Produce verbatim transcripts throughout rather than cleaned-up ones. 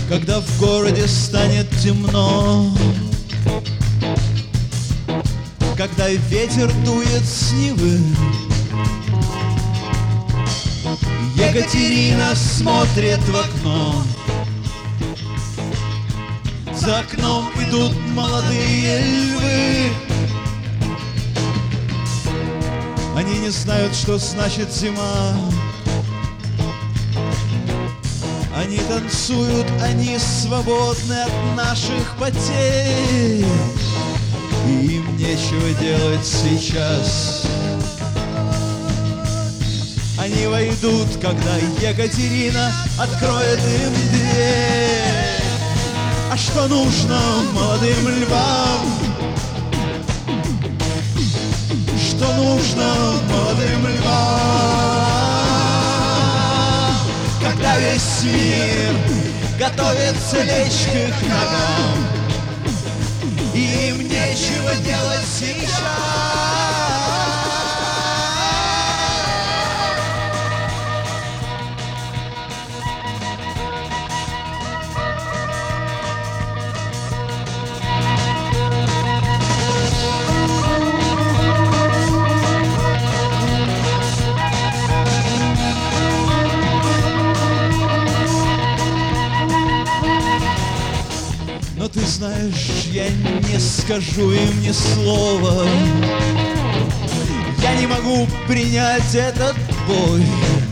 когда в городе станет темно, когда ветер дует с Невы, Екатерина смотрит в окно. За окном идут молодые львы. Они не знают, что значит зима. Они танцуют, они свободны от наших потерь. И им нечего делать сейчас. Они войдут, когда Екатерина откроет им дверь. А что нужно молодым львам? Что нужно молодым львам? Когда весь мир готовится лечь к их ногам, и им нечего делать сейчас. Но ты знаешь, я не скажу им ни слова. Я не могу принять этот бой.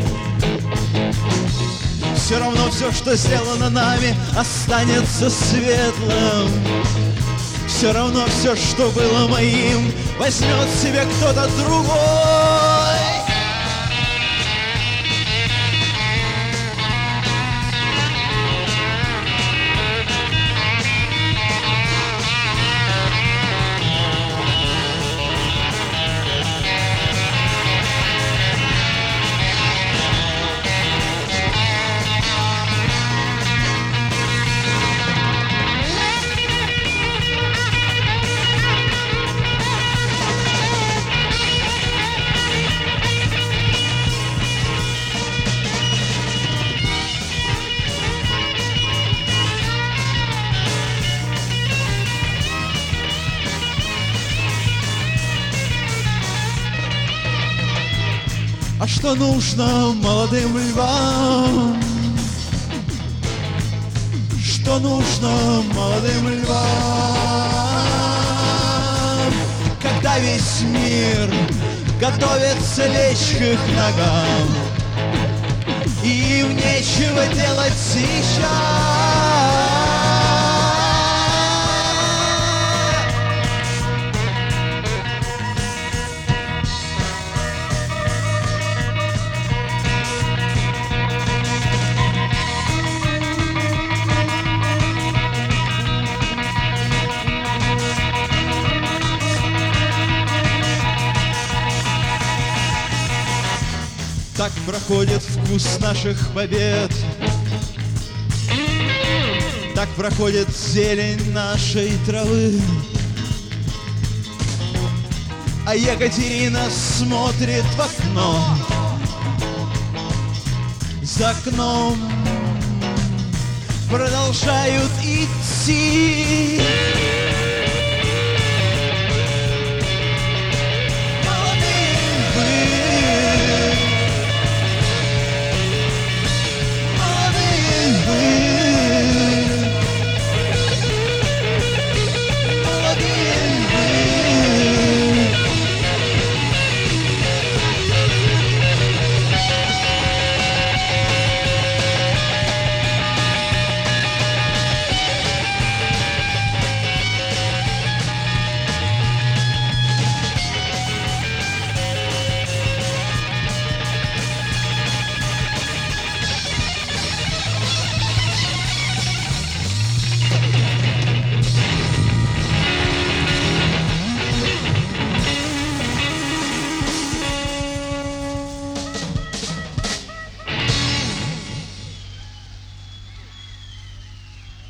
Все равно все, что сделано нами, останется светлым. Все равно все, что было моим, возьмет себе кто-то другой. А что нужно молодым львам? Что нужно молодым львам? Когда весь мир готовится лечь к их ногам, и им нечего делать сейчас. Так проходит вкус наших побед, так проходит зелень нашей травы. А Екатерина смотрит в окно. За окном продолжают идти